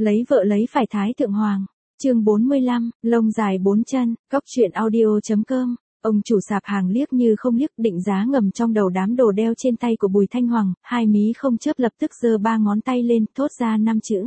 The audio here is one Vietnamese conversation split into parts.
Lấy vợ lấy phải thái thượng hoàng. Chương 45, lông dài bốn chân, góc truyện audio.com. Ông chủ sạp hàng liếc như không liếc, định giá ngầm trong đầu đám đồ đeo trên tay của Bùi Thanh Hoàng, hai mí không chớp lập tức giơ ba ngón tay lên, thốt ra 5 chữ.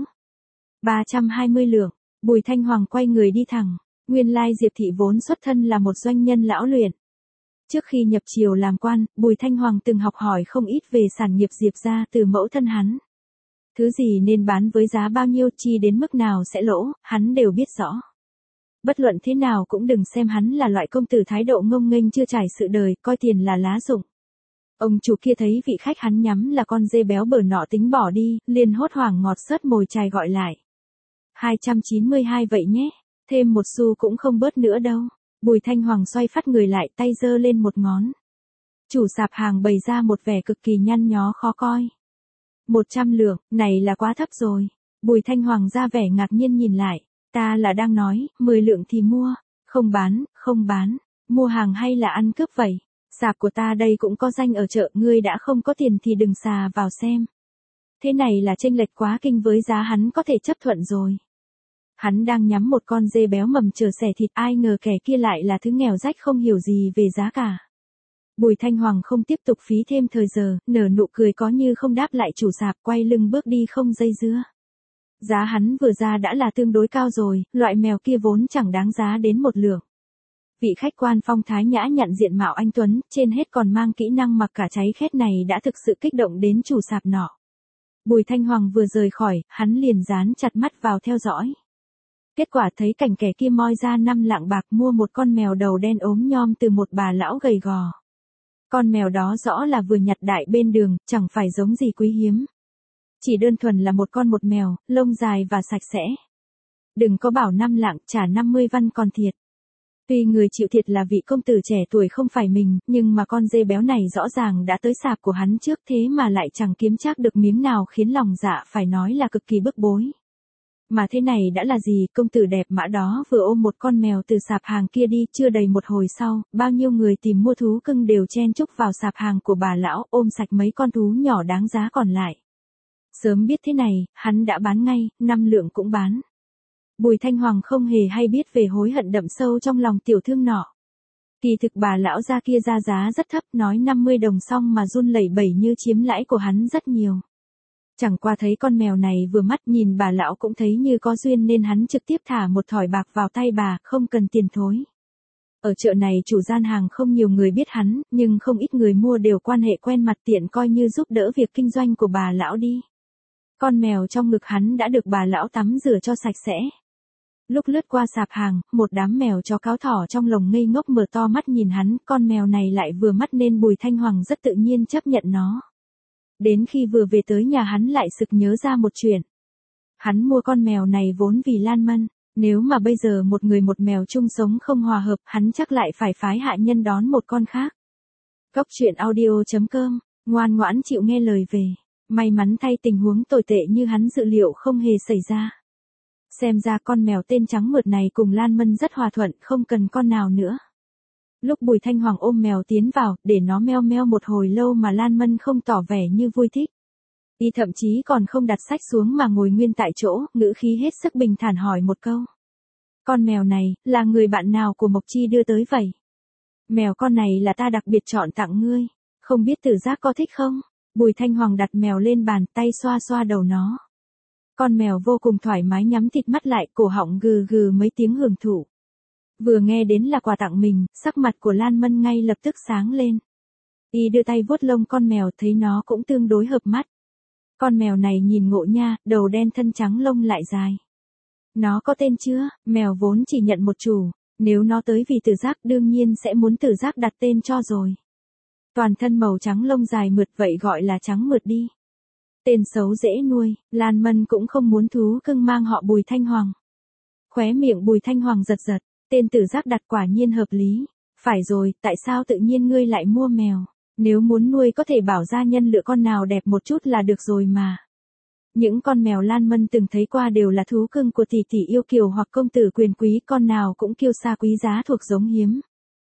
320 lượng. Bùi Thanh Hoàng quay người đi thẳng. Nguyên lai Diệp thị vốn xuất thân là một doanh nhân lão luyện. Trước khi nhập triều làm quan, Bùi Thanh Hoàng từng học hỏi không ít về sản nghiệp Diệp gia từ mẫu thân hắn. Thứ gì nên bán với giá bao nhiêu, chi đến mức nào sẽ lỗ, hắn đều biết rõ. Bất luận thế nào cũng đừng xem hắn là loại công tử thái độ ngông nghênh chưa trải sự đời, coi tiền là lá dụng. Ông chủ kia thấy vị khách hắn nhắm là con dê béo bở nọ tính bỏ đi, liền hốt hoảng ngọt xớt mồi chài gọi lại. 292 vậy nhé, thêm một xu cũng không bớt nữa đâu. Bùi Thanh Hoàng xoay phát người lại, tay giơ lên một ngón. Chủ sạp hàng bày ra một vẻ cực kỳ nhăn nhó khó coi. 100 lượng, này là quá thấp rồi. Bùi Thanh Hoàng ra vẻ ngạc nhiên nhìn lại. Ta là đang nói, 10 lượng thì mua. Không bán, không bán. Mua hàng hay là ăn cướp vậy? Sạp của ta đây cũng có danh ở chợ, ngươi đã không có tiền thì đừng xà vào xem. Thế này là chênh lệch quá kinh với giá hắn có thể chấp thuận rồi. Hắn đang nhắm một con dê béo mầm chờ xẻ thịt, ai ngờ kẻ kia lại là thứ nghèo rách không hiểu gì về giá cả. Bùi Thanh Hoàng không tiếp tục phí thêm thời giờ, nở nụ cười có như không đáp lại chủ sạp, quay lưng bước đi không dây dưa. Giá hắn vừa ra đã là tương đối cao rồi, loại mèo kia vốn chẳng đáng giá đến 1 lượng. Vị khách quan phong thái nhã nhặn diện mạo anh tuấn, trên hết còn mang kỹ năng mặc cả cháy khét này đã thực sự kích động đến chủ sạp nọ. Bùi Thanh Hoàng vừa rời khỏi, hắn liền dán chặt mắt vào theo dõi. Kết quả thấy cảnh kẻ kia moi ra 5 lạng bạc mua một con mèo đầu đen ốm nhom từ một bà lão gầy gò. Con mèo đó rõ là vừa nhặt đại bên đường, chẳng phải giống gì quý hiếm. Chỉ đơn thuần là một con một mèo, lông dài và sạch sẽ. Đừng có bảo 5 lạng, trả 50 văn còn thiệt. Tuy người chịu thiệt là vị công tử trẻ tuổi không phải mình, nhưng mà con dê béo này rõ ràng đã tới sạp của hắn trước thế mà lại chẳng kiếm trác được miếng nào, khiến lòng dạ phải nói là cực kỳ bức bối. Mà thế này đã là gì, công tử đẹp mã đó vừa ôm một con mèo từ sạp hàng kia đi, chưa đầy một hồi sau, bao nhiêu người tìm mua thú cưng đều chen chúc vào sạp hàng của bà lão, ôm sạch mấy con thú nhỏ đáng giá còn lại. Sớm biết thế này, hắn đã bán ngay, 5 lượng cũng bán. Bùi Thanh Hoàng không hề hay biết về hối hận đậm sâu trong lòng tiểu thương nọ. Kỳ thực bà lão gia kia ra giá rất thấp, nói 50 đồng xong mà run lẩy bẩy như chiếm lãi của hắn rất nhiều. Chẳng qua thấy con mèo này vừa mắt, nhìn bà lão cũng thấy như có duyên nên hắn trực tiếp thả một thỏi bạc vào tay bà, không cần tiền thối. Ở chợ này chủ gian hàng không nhiều người biết hắn, nhưng không ít người mua đều quan hệ quen mặt, tiện coi như giúp đỡ việc kinh doanh của bà lão đi. Con mèo trong ngực hắn đã được bà lão tắm rửa cho sạch sẽ. Lúc lướt qua sạp hàng, một đám mèo chó cáo thỏ trong lồng ngây ngốc mở to mắt nhìn hắn, con mèo này lại vừa mắt nên Bùi Thanh Hoàng rất tự nhiên chấp nhận nó. Đến khi vừa về tới nhà hắn lại sực nhớ ra một chuyện. Hắn mua con mèo này vốn vì Lan Mân, nếu mà bây giờ một người một mèo chung sống không hòa hợp, hắn chắc lại phải phái hạ nhân đón một con khác. Góc truyện audio.com, ngoan ngoãn chịu nghe lời về. May mắn thay tình huống tồi tệ như hắn dự liệu không hề xảy ra. Xem ra con mèo tên trắng mượt này cùng Lan Mân rất hòa thuận, không cần con nào nữa. Lúc Bùi Thanh Hoàng ôm mèo tiến vào, để nó meo meo một hồi lâu mà Lan Mân không tỏ vẻ như vui thích. Y thậm chí còn không đặt sách xuống mà ngồi nguyên tại chỗ, ngữ khí hết sức bình thản hỏi một câu. Con mèo này, là người bạn nào của Mộc Chi đưa tới vậy? Mèo con này là ta đặc biệt chọn tặng ngươi, không biết Tử Giác có thích không? Bùi Thanh Hoàng đặt mèo lên bàn, tay xoa xoa đầu nó. Con mèo vô cùng thoải mái nhắm thịt mắt lại, cổ họng gừ gừ mấy tiếng hưởng thụ. Vừa nghe đến là quà tặng mình, sắc mặt của Lan Mân ngay lập tức sáng lên. Y đưa tay vuốt lông con mèo, thấy nó cũng tương đối hợp mắt. Con mèo này nhìn ngộ nha, đầu đen thân trắng lông lại dài. Nó có tên chưa? Mèo vốn chỉ nhận một chủ, nếu nó tới vì Tử Giác đương nhiên sẽ muốn Tử Giác đặt tên cho rồi. Toàn thân màu trắng lông dài mượt vậy gọi là trắng mượt đi. Tên xấu dễ nuôi, Lan Mân cũng không muốn thú cưng mang họ Bùi Thanh Hoàng. Khóe miệng Bùi Thanh Hoàng giật giật, tên Tử Giác đặt quả nhiên hợp lý. Phải rồi, tại sao tự nhiên ngươi lại mua mèo? Nếu muốn nuôi có thể bảo gia nhân lựa con nào đẹp một chút là được rồi mà. Những con mèo Lan Mân từng thấy qua đều là thú cưng của tỷ tỷ yêu kiều hoặc công tử quyền quý, con nào cũng kiêu sa quý giá thuộc giống hiếm.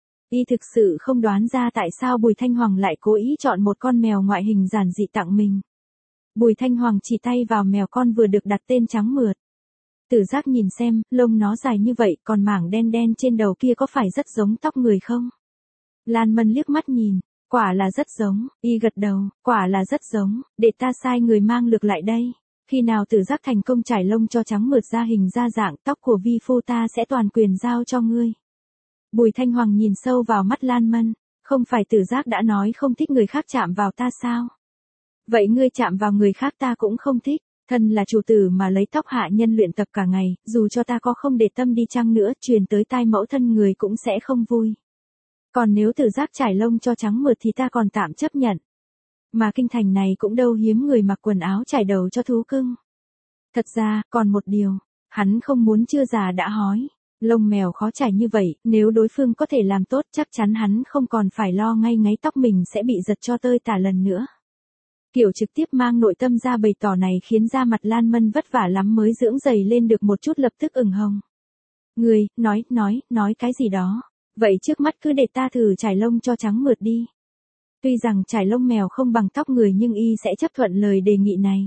Y thực sự không đoán ra tại sao Bùi Thanh Hoàng lại cố ý chọn một con mèo ngoại hình giản dị tặng mình. Bùi Thanh Hoàng chỉ tay vào mèo con vừa được đặt tên trắng mượt. Tử Giác nhìn xem, lông nó dài như vậy, còn mảng đen đen trên đầu kia có phải rất giống tóc người không? Lan Mân liếc mắt nhìn, quả là rất giống, y gật đầu, quả là rất giống, để ta sai người mang lược lại đây. Khi nào Tử Giác thành công trải lông cho trắng mượt ra hình ra dạng, tóc của vi phu ta sẽ toàn quyền giao cho ngươi. Bùi Thanh Hoàng nhìn sâu vào mắt Lan Mân, không phải Tử Giác đã nói không thích người khác chạm vào ta sao? Vậy ngươi chạm vào người khác ta cũng không thích, thân là chủ tử mà lấy tóc hạ nhân luyện tập cả ngày, dù cho ta có không để tâm đi chăng nữa, truyền tới tai mẫu thân người cũng sẽ không vui. Còn nếu Tử Giác trải lông cho trắng mượt thì ta còn tạm chấp nhận. Mà kinh thành này cũng đâu hiếm người mặc quần áo trải đầu cho thú cưng. Thật ra, còn một điều, hắn không muốn chưa già đã hói. Lông mèo khó trải như vậy, nếu đối phương có thể làm tốt chắc chắn hắn không còn phải lo ngay ngáy tóc mình sẽ bị giật cho tơi tả lần nữa. Kiểu trực tiếp mang nội tâm ra bày tỏ này khiến da mặt Lan Mân vất vả lắm mới dưỡng dày lên được một chút lập tức ửng hồng. Ngươi, nói cái gì đó. Vậy trước mắt cứ để ta thử trải lông cho trắng mượt đi. Tuy rằng trải lông mèo không bằng tóc người nhưng y sẽ chấp thuận lời đề nghị này.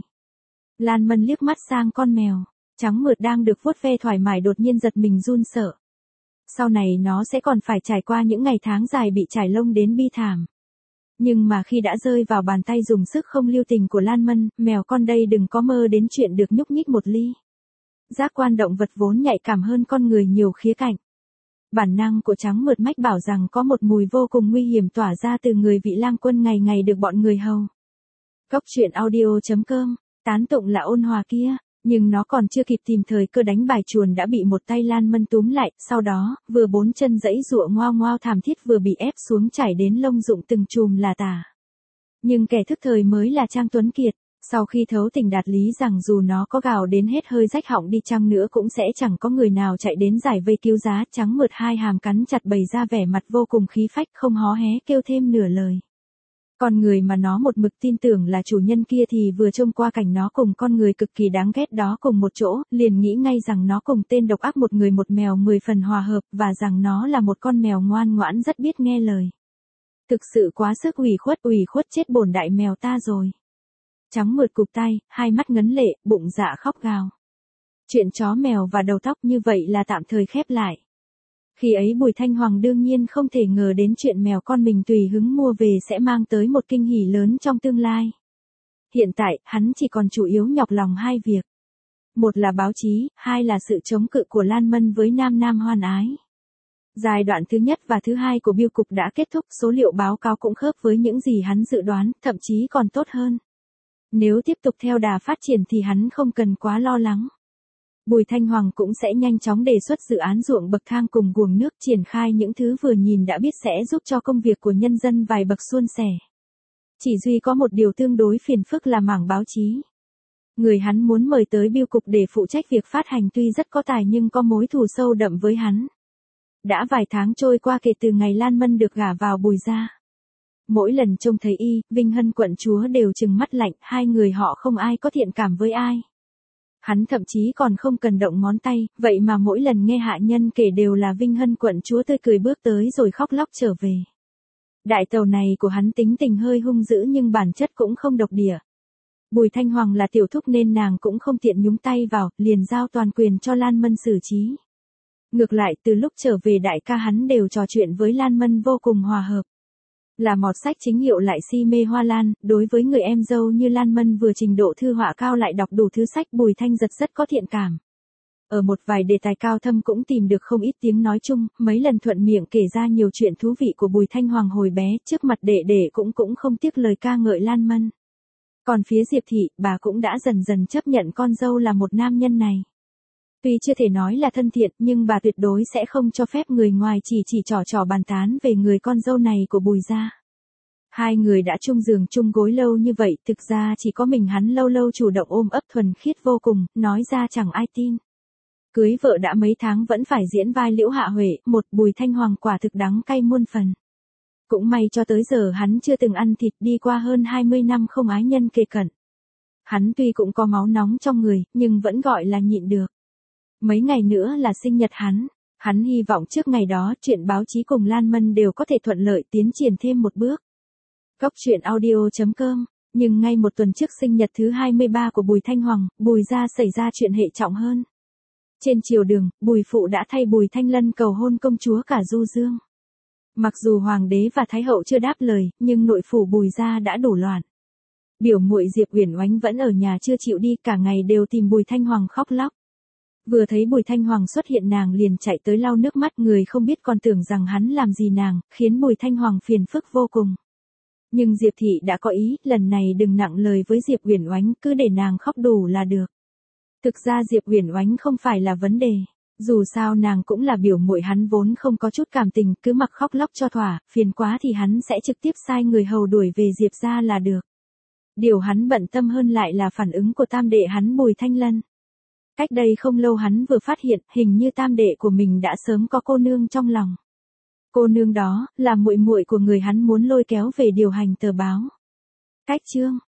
Lan Mân liếc mắt sang con mèo. Trắng mượt đang được vuốt ve thoải mái đột nhiên giật mình run sợ. Sau này nó sẽ còn phải trải qua những ngày tháng dài bị trải lông đến bi thảm. Nhưng mà khi đã rơi vào bàn tay dùng sức không lưu tình của Lan Mân, mèo con đây đừng có mơ đến chuyện được nhúc nhích một ly. Giác quan động vật vốn nhạy cảm hơn con người nhiều khía cạnh. Bản năng của trắng mượt mách bảo rằng có một mùi vô cùng nguy hiểm tỏa ra từ người vị lang quân ngày ngày được bọn người hầu. Cốc truyện audio.com, tán tụng là ôn hòa kia. Nhưng nó còn chưa kịp tìm thời cơ đánh bài chuồn đã bị một tay Lan Mân túm lại, sau đó, vừa bốn chân giãy giụa ngoao ngoao thảm thiết vừa bị ép xuống chảy đến lông rụng từng chùm là tả. Nhưng kẻ thức thời mới là Trang Tuấn Kiệt, sau khi thấu tình đạt lý rằng dù nó có gào đến hết hơi rách họng đi chăng nữa cũng sẽ chẳng có người nào chạy đến giải vây cứu giá, trắng mượt hai hàm cắn chặt bày ra vẻ mặt vô cùng khí phách không hó hé kêu thêm nửa lời. Con người mà nó một mực tin tưởng là chủ nhân kia thì vừa trông qua cảnh nó cùng con người cực kỳ đáng ghét đó cùng một chỗ, liền nghĩ ngay rằng nó cùng tên độc ác một người một mèo 10 phần hòa hợp và rằng nó là một con mèo ngoan ngoãn rất biết nghe lời. Thực sự quá sức ủy khuất chết bổn đại mèo ta rồi. Trắng mượt cụp tay, hai mắt ngấn lệ, bụng dạ khóc gào. Chuyện chó mèo và đầu tóc như vậy là tạm thời khép lại. Khi ấy Bùi Thanh Hoàng đương nhiên không thể ngờ đến chuyện mèo con mình tùy hứng mua về sẽ mang tới một kinh hỉ lớn trong tương lai. Hiện tại, hắn chỉ còn chủ yếu nhọc lòng hai việc. Một là báo chí, hai là sự chống cự của Lan Mân với Nam Nam Hoan Ái. Giai đoạn thứ nhất và thứ hai của biêu cục đã kết thúc, số liệu báo cáo cũng khớp với những gì hắn dự đoán, thậm chí còn tốt hơn. Nếu tiếp tục theo đà phát triển thì hắn không cần quá lo lắng. Bùi Thanh Hoàng cũng sẽ nhanh chóng đề xuất dự án ruộng bậc thang cùng guồng nước triển khai những thứ vừa nhìn đã biết sẽ giúp cho công việc của nhân dân vài bậc suôn sẻ. Chỉ duy có một điều tương đối phiền phức là mảng báo chí. Người hắn muốn mời tới biêu cục để phụ trách việc phát hành tuy rất có tài nhưng có mối thù sâu đậm với hắn. Đã vài tháng trôi qua kể từ ngày Lan Mân được gả vào Bùi gia. Mỗi lần trông thấy y, Vinh Hân quận chúa đều trừng mắt lạnh, hai người họ không ai có thiện cảm với ai. Hắn thậm chí còn không cần động ngón tay, vậy mà mỗi lần nghe hạ nhân kể đều là Vinh Hân quận chúa tươi cười bước tới rồi khóc lóc trở về. Đại tàu này của hắn tính tình hơi hung dữ nhưng bản chất cũng không độc địa. Bùi Thanh Hoàng là tiểu thúc nên nàng cũng không tiện nhúng tay vào, liền giao toàn quyền cho Lan Mân xử trí. Ngược lại từ lúc trở về đại ca hắn đều trò chuyện với Lan Mân vô cùng hòa hợp. Là mọt sách chính hiệu lại si mê hoa lan, đối với người em dâu như Lan Mân vừa trình độ thư họa cao lại đọc đủ thứ sách Bùi Thanh Giật rất có thiện cảm. Ở một vài đề tài cao thâm cũng tìm được không ít tiếng nói chung, mấy lần thuận miệng kể ra nhiều chuyện thú vị của Bùi Thanh Hoàng hồi bé, trước mặt đệ cũng không tiếc lời ca ngợi Lan Mân. Còn phía Diệp Thị, bà cũng đã dần dần chấp nhận con dâu là một nam nhân này. Tuy chưa thể nói là thân thiện nhưng bà tuyệt đối sẽ không cho phép người ngoài chỉ trò bàn tán về người con dâu này của Bùi gia. Hai người đã chung giường chung gối lâu như vậy, thực ra chỉ có mình hắn lâu lâu chủ động ôm ấp thuần khiết vô cùng, nói ra chẳng ai tin. Cưới vợ đã mấy tháng vẫn phải diễn vai Liễu Hạ Huệ, một Bùi Thanh Hoàng quả thực đắng cay muôn phần. Cũng may cho tới giờ hắn chưa từng ăn thịt đi qua hơn 20 năm không ái nhân kề cận. Hắn tuy cũng có máu nóng trong người, nhưng vẫn gọi là nhịn được. Mấy ngày nữa là sinh nhật hắn hy vọng trước ngày đó chuyện báo chí cùng Lan Mân đều có thể thuận lợi tiến triển thêm một bước. Cốc truyện audio.com, nhưng ngay một tuần trước sinh nhật thứ 23 của Bùi Thanh Hoàng, Bùi gia xảy ra chuyện hệ trọng hơn. Trên triều đường, Bùi phụ đã thay Bùi Thanh Lân cầu hôn công chúa cả Du Dương. Mặc dù hoàng đế và thái hậu chưa đáp lời, nhưng nội phủ Bùi gia đã đổ loạn. Biểu muội Diệp Uyển Oánh vẫn ở nhà chưa chịu đi, cả ngày đều tìm Bùi Thanh Hoàng khóc lóc. Vừa thấy Bùi Thanh Hoàng xuất hiện nàng liền chạy tới lau nước mắt, người không biết còn tưởng rằng hắn làm gì nàng, khiến Bùi Thanh Hoàng phiền phức vô cùng. Nhưng Diệp thị đã có ý, lần này đừng nặng lời với Diệp Uyển Oánh, cứ để nàng khóc đủ là được. Thực ra Diệp Uyển Oánh không phải là vấn đề. Dù sao nàng cũng là biểu muội hắn, vốn không có chút cảm tình, cứ mặc khóc lóc cho thỏa, phiền quá thì hắn sẽ trực tiếp sai người hầu đuổi về Diệp gia là được. Điều hắn bận tâm hơn lại là phản ứng của tam đệ hắn Bùi Thanh Lân. Cách đây không lâu hắn vừa phát hiện, hình như tam đệ của mình đã sớm có cô nương trong lòng. Cô nương đó là muội muội của người hắn muốn lôi kéo về điều hành tờ báo. Cách chương